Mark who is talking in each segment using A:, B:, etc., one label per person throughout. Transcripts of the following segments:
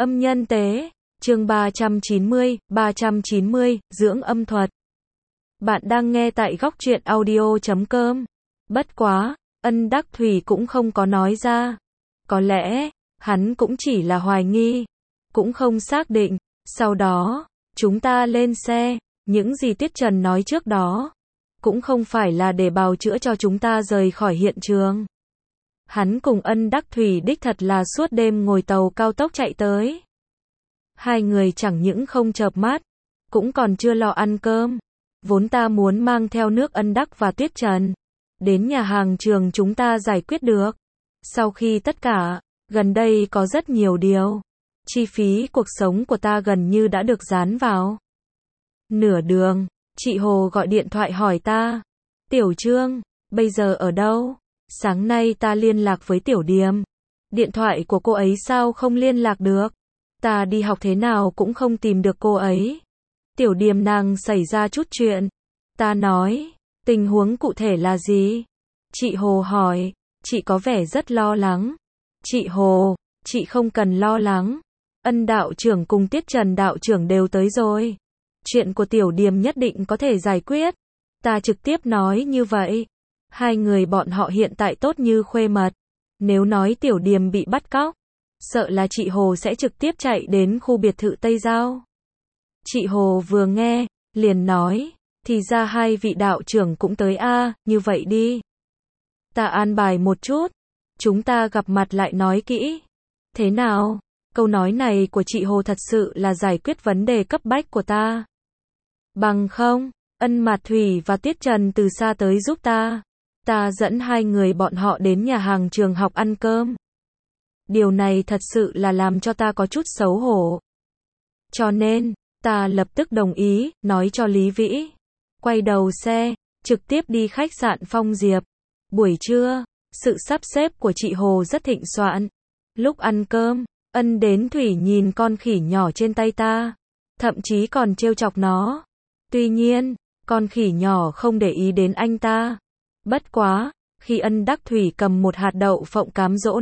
A: Âm nhân tế, chương 390, dưỡng âm thuật. Bạn đang nghe tại góc truyện audio.com. Bất quá, Ân Đắc Thủy cũng không có nói ra. Có lẽ, hắn cũng chỉ là hoài nghi, cũng không xác định. Sau đó, chúng ta lên xe, những gì Tiết Trần nói trước đó, cũng không phải là để bào chữa cho chúng ta rời khỏi hiện trường. Hắn cùng Ân Đắc Thủy đích thật là suốt đêm ngồi tàu cao tốc chạy tới. Hai người chẳng những không chợp mắt, cũng còn chưa lo ăn cơm. Vốn ta muốn mang theo nước Ân Đắc và Tiết Trần đến nhà hàng trường chúng ta giải quyết được. Sau khi tất cả, gần đây có rất nhiều điều. Chi phí cuộc sống của ta gần như đã được dán vào. Nửa đường, chị Hồ gọi điện thoại hỏi ta. Tiểu Trương, bây giờ ở đâu? Sáng nay ta liên lạc với Tiểu Điềm. Điện thoại của cô ấy sao không liên lạc được? Ta đi học thế nào cũng không tìm được cô ấy. Tiểu Điềm nàng xảy ra chút chuyện. Ta nói, tình huống cụ thể là gì? Chị Hồ hỏi, chị có vẻ rất lo lắng. Chị Hồ, chị không cần lo lắng. Ân đạo trưởng cùng Tiết Trần đạo trưởng đều tới rồi. Chuyện của Tiểu Điềm nhất định có thể giải quyết. Ta trực tiếp nói như vậy. Hai người bọn họ hiện tại tốt như khuê mật. Nếu nói Tiểu Điềm bị bắt cóc, sợ là chị Hồ sẽ trực tiếp chạy đến khu biệt thự Tây Giao. Chị Hồ vừa nghe, liền nói, thì ra hai vị đạo trưởng cũng tới a, như vậy đi. Ta an bài một chút, chúng ta gặp mặt lại nói kỹ. Thế nào? Câu nói này của chị Hồ thật sự là giải quyết vấn đề cấp bách của ta. Bằng không, Ân Mạt Thủy và Tiết Trần từ xa tới giúp ta. Ta dẫn hai người bọn họ đến nhà hàng trường học ăn cơm. Điều này thật sự là làm cho ta có chút xấu hổ. Cho nên, ta lập tức đồng ý, nói cho Lý Vĩ. Quay đầu xe, trực tiếp đi khách sạn Phong Diệp. Buổi trưa, sự sắp xếp của chị Hồ rất thịnh soạn. Lúc ăn cơm, Ân đến Thủy nhìn con khỉ nhỏ trên tay ta. Thậm chí còn trêu chọc nó. Tuy nhiên, con khỉ nhỏ không để ý đến anh ta. Bất quá, khi Ân Đắc Thủy cầm một hạt đậu phộng cám dỗ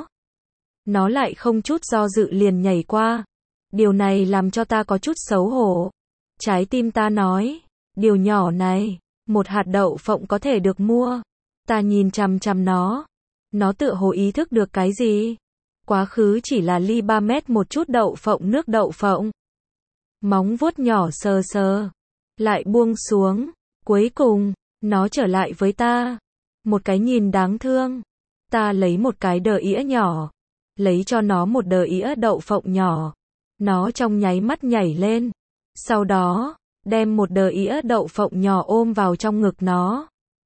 A: nó lại không chút do dự liền nhảy qua. Điều này làm cho ta có chút xấu hổ. Trái tim ta nói, điều nhỏ này, một hạt đậu phộng có thể được mua. Ta nhìn chằm chằm nó tựa hồ ý thức được cái gì. Quá khứ chỉ là ly 3 mét một chút đậu phộng nước đậu phộng. Móng vuốt nhỏ sờ sờ, lại buông xuống. Cuối cùng, nó trở lại với ta. Một cái nhìn đáng thương. Ta lấy một cái đờ ĩa nhỏ, lấy cho nó một đờ ĩa đậu phộng nhỏ. Nó trong nháy mắt nhảy lên. Sau đó, đem một đờ ĩa đậu phộng nhỏ ôm vào trong ngực nó.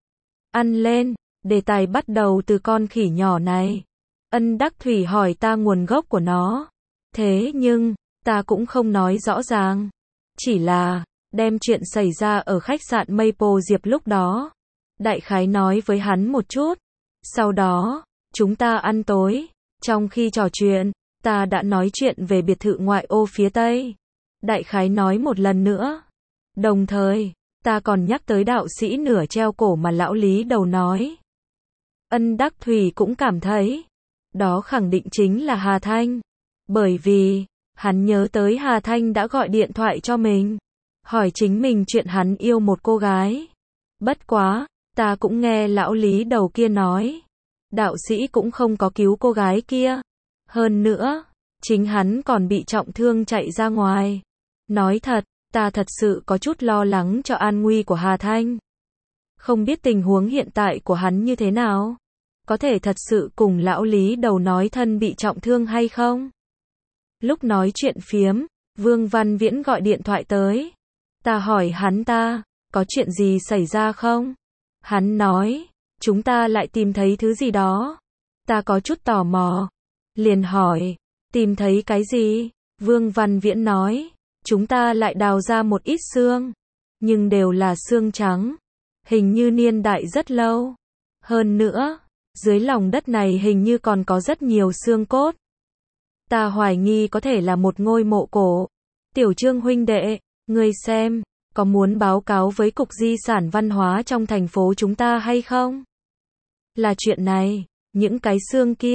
A: Ăn lên, đề tài bắt đầu từ con khỉ nhỏ này. Ân Đắc Thủy hỏi ta nguồn gốc của nó. Thế nhưng, ta cũng không nói rõ ràng. Chỉ là, đem chuyện xảy ra ở khách sạn Maple Diệp lúc đó. Đại khái nói với hắn một chút. Sau đó, chúng ta ăn tối. Trong khi trò chuyện, ta đã nói chuyện về biệt thự ngoại ô phía Tây. Đại khái nói một lần nữa. Đồng thời, ta còn nhắc tới đạo sĩ nửa treo cổ mà lão Lý đầu nói. Ân Đắc Thủy cũng cảm thấy, đó khẳng định chính là Hà Thanh. Bởi vì, hắn nhớ tới Hà Thanh đã gọi điện thoại cho mình, hỏi chính mình chuyện hắn yêu một cô gái. Bất quá, ta cũng nghe lão Lý đầu kia nói, đạo sĩ cũng không có cứu cô gái kia. Hơn nữa, chính hắn còn bị trọng thương chạy ra ngoài. Nói thật, ta thật sự có chút lo lắng cho an nguy của Hà Thanh. Không biết tình huống hiện tại của hắn như thế nào? Có thể thật sự cùng lão Lý đầu nói thân bị trọng thương hay không? Lúc nói chuyện phiếm, Vương Văn Viễn gọi điện thoại tới. Ta hỏi hắn có chuyện gì xảy ra không? Hắn nói, chúng ta lại tìm thấy thứ gì đó. Ta có chút tò mò. Liền hỏi, tìm thấy cái gì? Vương Văn Viễn nói, chúng ta lại đào ra một ít xương. Nhưng đều là xương trắng. Hình như niên đại rất lâu. Hơn nữa, dưới lòng đất này hình như còn có rất nhiều xương cốt. Ta hoài nghi có thể là một ngôi mộ cổ. Tiểu Trương huynh đệ, ngươi xem, có muốn báo cáo với Cục Di sản Văn hóa trong thành phố chúng ta hay không? Là chuyện này, những cái xương kia,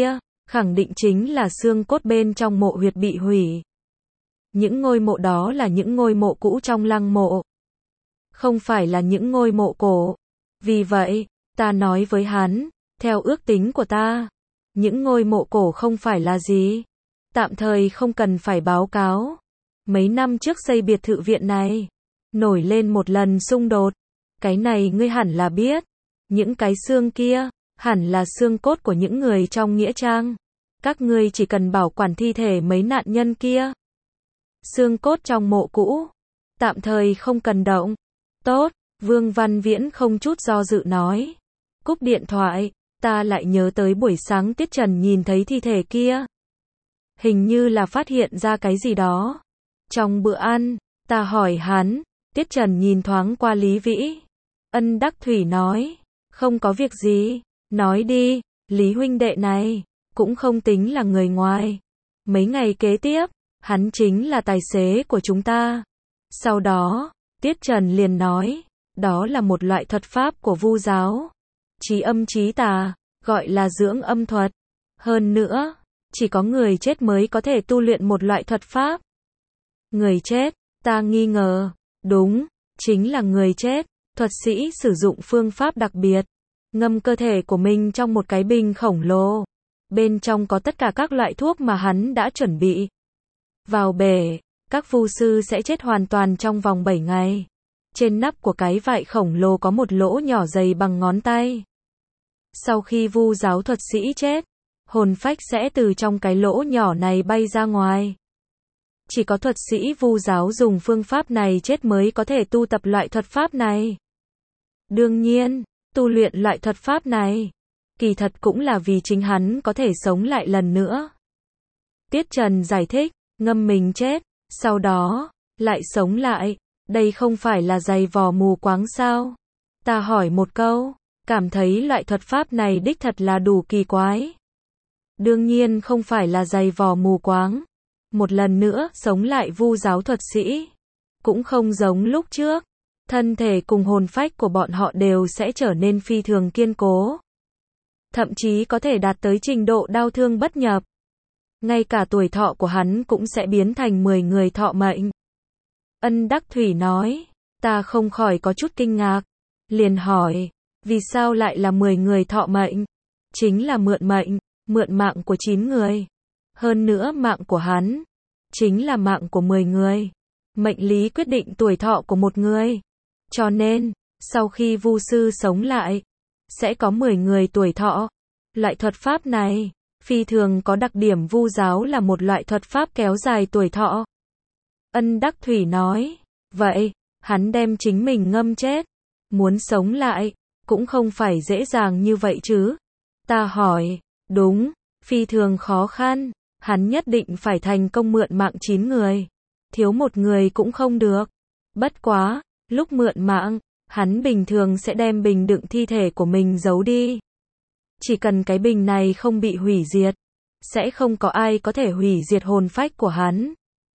A: khẳng định chính là xương cốt bên trong mộ huyệt bị hủy. Những ngôi mộ đó là những ngôi mộ cũ trong lăng mộ, không phải là những ngôi mộ cổ. Vì vậy, ta nói với hắn, theo ước tính của ta, những ngôi mộ cổ không phải là gì. Tạm thời không cần phải báo cáo. Mấy năm trước xây biệt thự viện này, nổi lên một lần xung đột. Cái này ngươi hẳn là biết. Những cái xương kia, hẳn là xương cốt của những người trong nghĩa trang. Các ngươi chỉ cần bảo quản thi thể mấy nạn nhân kia. Xương cốt trong mộ cũ, tạm thời không cần động. Tốt, Vương Văn Viễn không chút do dự nói. Cúp điện thoại, ta lại nhớ tới buổi sáng Tiết Trần nhìn thấy thi thể kia. Hình như là phát hiện ra cái gì đó. Trong bữa ăn, ta hỏi hắn, Tiết Trần nhìn thoáng qua Lý Vĩ. Ân Đắc Thủy nói, không có việc gì, nói đi, Lý huynh đệ này, cũng không tính là người ngoài. Mấy ngày kế tiếp, hắn chính là tài xế của chúng ta. Sau đó, Tiết Trần liền nói, đó là một loại thuật pháp của Vu giáo. Trí âm trí tà, gọi là dưỡng âm thuật. Hơn nữa, chỉ có người chết mới có thể tu luyện một loại thuật pháp. Người chết, ta nghi ngờ, đúng, chính là người chết. Thuật sĩ sử dụng phương pháp đặc biệt, ngâm cơ thể của mình trong một cái bình khổng lồ. Bên trong có tất cả các loại thuốc mà hắn đã chuẩn bị. Vào bể, các vu sư sẽ chết hoàn toàn trong vòng 7 ngày. Trên nắp của cái vại khổng lồ có một lỗ nhỏ dày bằng ngón tay. Sau khi vu giáo thuật sĩ chết, hồn phách sẽ từ trong cái lỗ nhỏ này bay ra ngoài. Chỉ có thuật sĩ vu giáo dùng phương pháp này chết mới có thể tu tập loại thuật pháp này. Đương nhiên, tu luyện loại thuật pháp này, kỳ thật cũng là vì chính hắn có thể sống lại lần nữa. Tiết Trần giải thích, ngâm mình chết, sau đó, lại sống lại, đây không phải là giày vò mù quáng sao? Ta hỏi một câu, cảm thấy loại thuật pháp này đích thật là đủ kỳ quái. Đương nhiên không phải là giày vò mù quáng. Một lần nữa sống lại vu giáo thuật sĩ, cũng không giống lúc trước. Thân thể cùng hồn phách của bọn họ đều sẽ trở nên phi thường kiên cố. Thậm chí có thể đạt tới trình độ đau thương bất nhập. Ngay cả tuổi thọ của hắn cũng sẽ biến thành 10 người thọ mệnh. Ân Đắc Thủy nói, ta không khỏi có chút kinh ngạc. Liền hỏi, vì sao lại là 10 người thọ mệnh? Chính là mượn mệnh, mượn mạng của 9 người. Hơn nữa mạng của hắn, chính là mạng của 10 người. Mệnh lý quyết định tuổi thọ của một người. Cho nên, sau khi vu sư sống lại, sẽ có 10 người tuổi thọ. Loại thuật pháp này, phi thường có đặc điểm vu giáo là một loại thuật pháp kéo dài tuổi thọ. Ân Đắc Thủy nói, vậy, hắn đem chính mình ngâm chết, muốn sống lại, cũng không phải dễ dàng như vậy chứ. Ta hỏi, đúng, phi thường khó khăn, hắn nhất định phải thành công mượn mạng 9 người, thiếu một người cũng không được. Bất quá, lúc mượn mạng, hắn bình thường sẽ đem bình đựng thi thể của mình giấu đi. Chỉ cần cái bình này không bị hủy diệt, sẽ không có ai có thể hủy diệt hồn phách của hắn.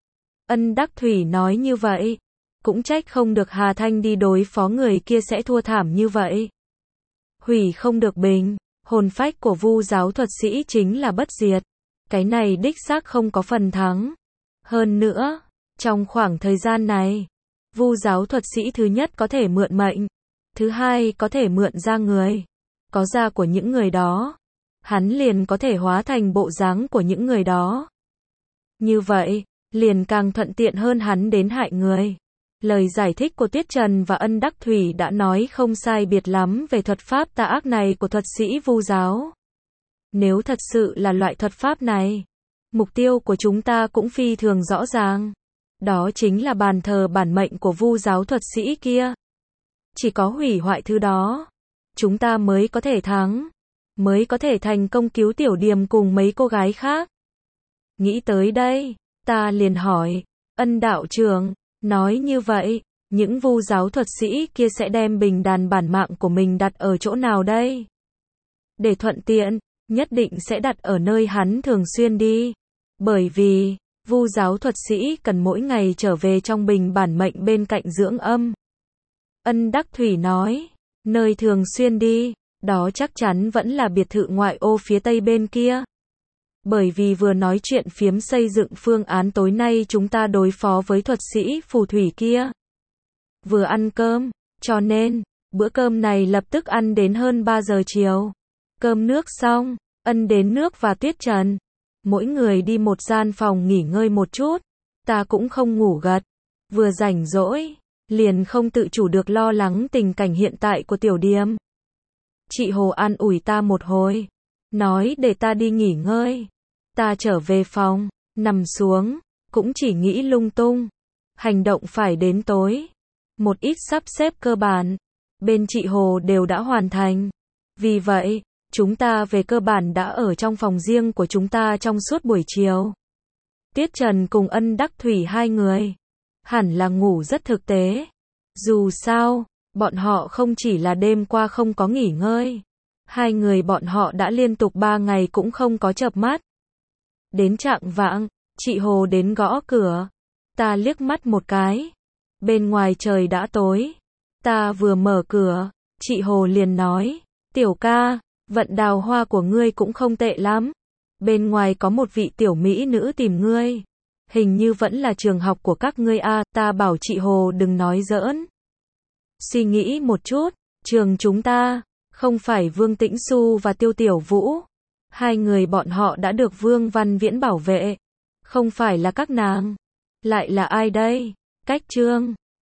A: Ân Đắc Thủy nói như vậy, cũng trách không được Hà Thanh đi đối phó người kia sẽ thua thảm như vậy. Hủy không được bình, hồn phách của vu giáo thuật sĩ chính là bất diệt. Cái này đích xác không có phần thắng. Hơn nữa, trong khoảng thời gian này, vu giáo thuật sĩ thứ nhất có thể mượn mệnh, thứ hai có thể mượn da người. Có da của những người đó, hắn liền có thể hóa thành bộ dáng của những người đó. Như vậy, liền càng thuận tiện hơn hắn đến hại người. Lời giải thích của Tiết Trần và Ân Đắc Thủy đã nói không sai biệt lắm về thuật pháp tà ác này của thuật sĩ vu giáo. Nếu thật sự là loại thuật pháp này, mục tiêu của chúng ta cũng phi thường rõ ràng. Đó chính là bàn thờ bản mệnh của vu giáo thuật sĩ kia. Chỉ có hủy hoại thứ đó, chúng ta mới có thể thắng, mới có thể thành công cứu Tiểu Điềm cùng mấy cô gái khác. Nghĩ tới đây, ta liền hỏi, Ân đạo trưởng, nói như vậy, những vu giáo thuật sĩ kia sẽ đem bình đàn bản mạng của mình đặt ở chỗ nào đây? Để thuận tiện, nhất định sẽ đặt ở nơi hắn thường xuyên đi. Bởi vì, vu giáo thuật sĩ cần mỗi ngày trở về trong bình bản mệnh bên cạnh dưỡng âm. Ân Đắc Thủy nói, nơi thường xuyên đi, đó chắc chắn vẫn là biệt thự ngoại ô phía tây bên kia. Bởi vì vừa nói chuyện phiếm xây dựng phương án tối nay chúng ta đối phó với thuật sĩ phù thủy kia. Vừa ăn cơm, cho nên, bữa cơm này lập tức ăn đến hơn 3 giờ chiều. Cơm nước xong, Ân đến nước và Tuyết Trần. Mỗi người đi một gian phòng nghỉ ngơi một chút. Ta cũng không ngủ gật. Vừa rảnh rỗi, liền không tự chủ được lo lắng tình cảnh hiện tại của Tiểu Điềm. Chị Hồ an ủi ta một hồi. Nói để ta đi nghỉ ngơi. Ta trở về phòng, nằm xuống, cũng chỉ nghĩ lung tung. Hành động phải đến tối. Một ít sắp xếp cơ bản, bên chị Hồ đều đã hoàn thành. Vì vậy, chúng ta về cơ bản đã ở trong phòng riêng của chúng ta trong suốt buổi chiều. Tuyết Trần cùng Ân Đắc Thủy hai người, hẳn là ngủ rất thực tế. Dù sao, bọn họ không chỉ là đêm qua không có nghỉ ngơi. Hai người bọn họ đã liên tục 3 ngày cũng không có chợp mắt. Đến chạng vạng, chị Hồ đến gõ cửa. Ta liếc mắt một cái. Bên ngoài trời đã tối. Ta vừa mở cửa, chị Hồ liền nói, Tiểu ca, vận đào hoa của ngươi cũng không tệ lắm. Bên ngoài có một vị tiểu mỹ nữ tìm ngươi. Hình như vẫn là trường học của các ngươi a. Ta bảo chị Hồ đừng nói giỡn. Suy nghĩ một chút, trường chúng ta, không phải Vương Tĩnh Xu và Tiêu Tiểu Vũ. Hai người bọn họ đã được Vương Văn Viễn bảo vệ. Không phải là các nàng. Lại là ai đây? Cách Trương.